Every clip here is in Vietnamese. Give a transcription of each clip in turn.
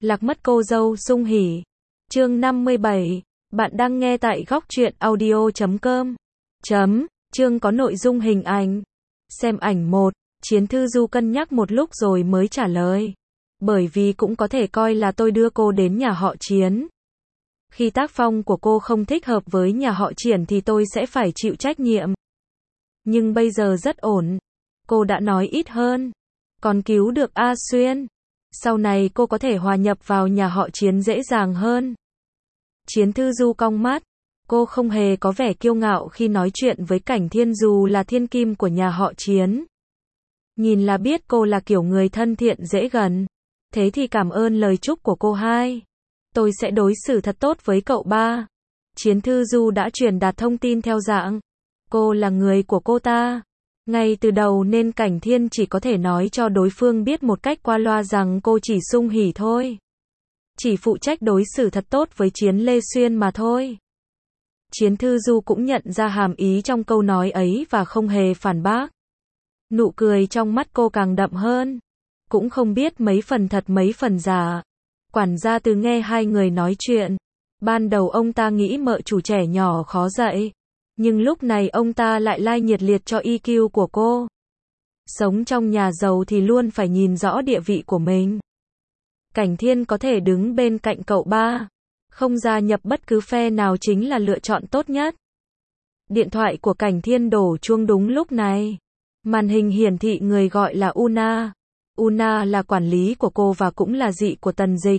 Lạc mất cô dâu Dung Hỉ. Chương 57. Bạn đang nghe tại góc truyện audio.com. Chương có nội dung hình ảnh. Xem ảnh 1. Chiến Thư Du cân nhắc một lúc rồi mới trả lời. Bởi vì cũng có thể coi là tôi đưa cô đến nhà họ Chiến. Khi tác phong của cô không thích hợp với nhà họ Triển thì tôi sẽ phải chịu trách nhiệm. Nhưng bây giờ rất ổn. Cô đã nói ít hơn. Còn cứu được A Xuyên. Sau này cô có thể hòa nhập vào nhà họ Chiến dễ dàng hơn. Chiến Thư Du cong mắt. Cô không hề có vẻ kiêu ngạo khi nói chuyện với Cảnh Thiên dù là thiên kim của nhà họ Chiến. Nhìn là biết cô là kiểu người thân thiện dễ gần. Thế thì cảm ơn lời chúc của cô hai. Tôi sẽ đối xử thật tốt với cậu ba. Chiến Thư Du đã truyền đạt thông tin theo dạng. Cô là người của cô ta. Ngay từ đầu nên Cảnh Thiên chỉ có thể nói cho đối phương biết một cách qua loa rằng cô chỉ Dung Hỉ thôi. Chỉ phụ trách đối xử thật tốt với Chiến Lê Xuyên mà thôi. Chiến Thư Du cũng nhận ra hàm ý trong câu nói ấy và không hề phản bác. Nụ cười trong mắt cô càng đậm hơn. Cũng không biết mấy phần thật mấy phần giả. Quản gia Từ nghe hai người nói chuyện. Ban đầu ông ta nghĩ mợ chủ trẻ nhỏ khó dạy. Nhưng lúc này ông ta lại like nhiệt liệt cho EQ của cô. Sống trong nhà giàu thì luôn phải nhìn rõ địa vị của mình. Cảnh Thiên có thể đứng bên cạnh cậu ba. Không gia nhập bất cứ phe nào chính là lựa chọn tốt nhất. Điện thoại của Cảnh Thiên đổ chuông đúng lúc này. Màn hình hiển thị người gọi là Una. Una là quản lý của cô và cũng là dị của Tần Dịch.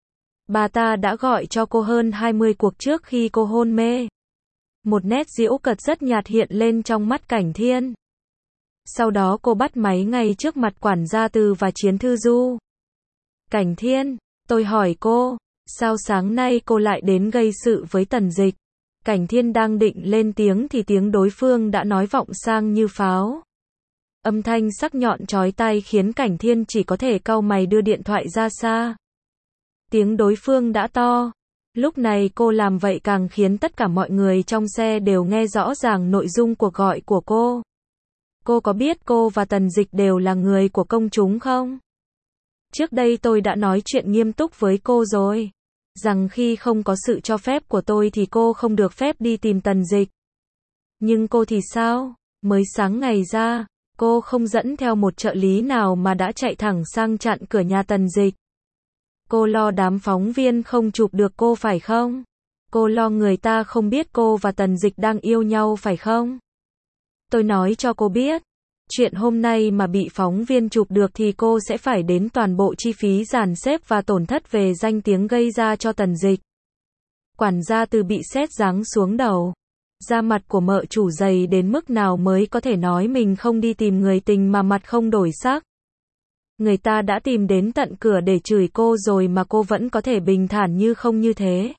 Bà ta đã gọi cho cô hơn 20 cuộc trước khi cô hôn mê. Một nét giễu cợt rất nhạt hiện lên trong mắt Cảnh Thiên. Sau đó cô bắt máy ngay trước mặt quản gia Từ và Chiến Thư Du. Cảnh Thiên, tôi hỏi cô, sao sáng nay cô lại đến gây sự với Tần Dịch? Cảnh Thiên đang định lên tiếng thì tiếng đối phương đã nói vọng sang như pháo. Âm thanh sắc nhọn chói tai khiến Cảnh Thiên chỉ có thể cau mày đưa điện thoại ra xa. Tiếng đối phương đã to. Lúc này cô làm vậy càng khiến tất cả mọi người trong xe đều nghe rõ ràng nội dung cuộc gọi của cô. Cô có biết cô và Tần Dịch đều là người của công chúng không? Trước đây tôi đã nói chuyện nghiêm túc với cô rồi. Rằng khi không có sự cho phép của tôi thì cô không được phép đi tìm Tần Dịch. Nhưng cô thì sao? Mới sáng ngày ra, cô không dẫn theo một trợ lý nào mà đã chạy thẳng sang chặn cửa nhà Tần Dịch. Cô lo đám phóng viên không chụp được cô phải không? Cô lo người ta không biết cô và Tần Dịch đang yêu nhau phải không? Tôi nói cho cô biết, chuyện hôm nay mà bị phóng viên chụp được thì cô sẽ phải đến toàn bộ chi phí dàn xếp và tổn thất về danh tiếng gây ra cho Tần Dịch. Quản gia Từ bị sét giáng xuống đầu. Da mặt của mợ chủ dày đến mức nào mới có thể nói mình không đi tìm người tình mà mặt không đổi sắc. Người ta đã tìm đến tận cửa để chửi cô rồi mà cô vẫn có thể bình thản như không như thế.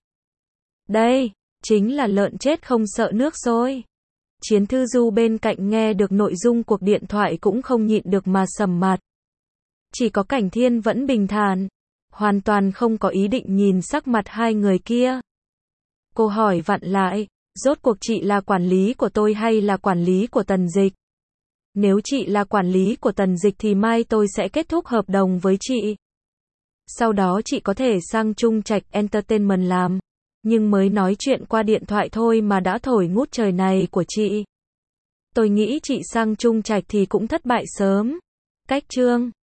Đây, chính là lợn chết không sợ nước sôi. Chiến Thư Du bên cạnh nghe được nội dung cuộc điện thoại cũng không nhịn được mà sầm mặt. Chỉ có Cảnh Thiên vẫn bình thản, hoàn toàn không có ý định nhìn sắc mặt hai người kia. Cô hỏi vặn lại, rốt cuộc chị là quản lý của tôi hay là quản lý của Tần Dịch? Nếu chị là quản lý của Tần Dịch thì mai tôi sẽ kết thúc hợp đồng với chị. Sau đó chị có thể sang Trung Trạch Entertainment làm. Nhưng mới nói chuyện qua điện thoại thôi mà đã thổi ngút trời này của chị. Tôi nghĩ chị sang Trung Trạch thì cũng thất bại sớm. Cách chương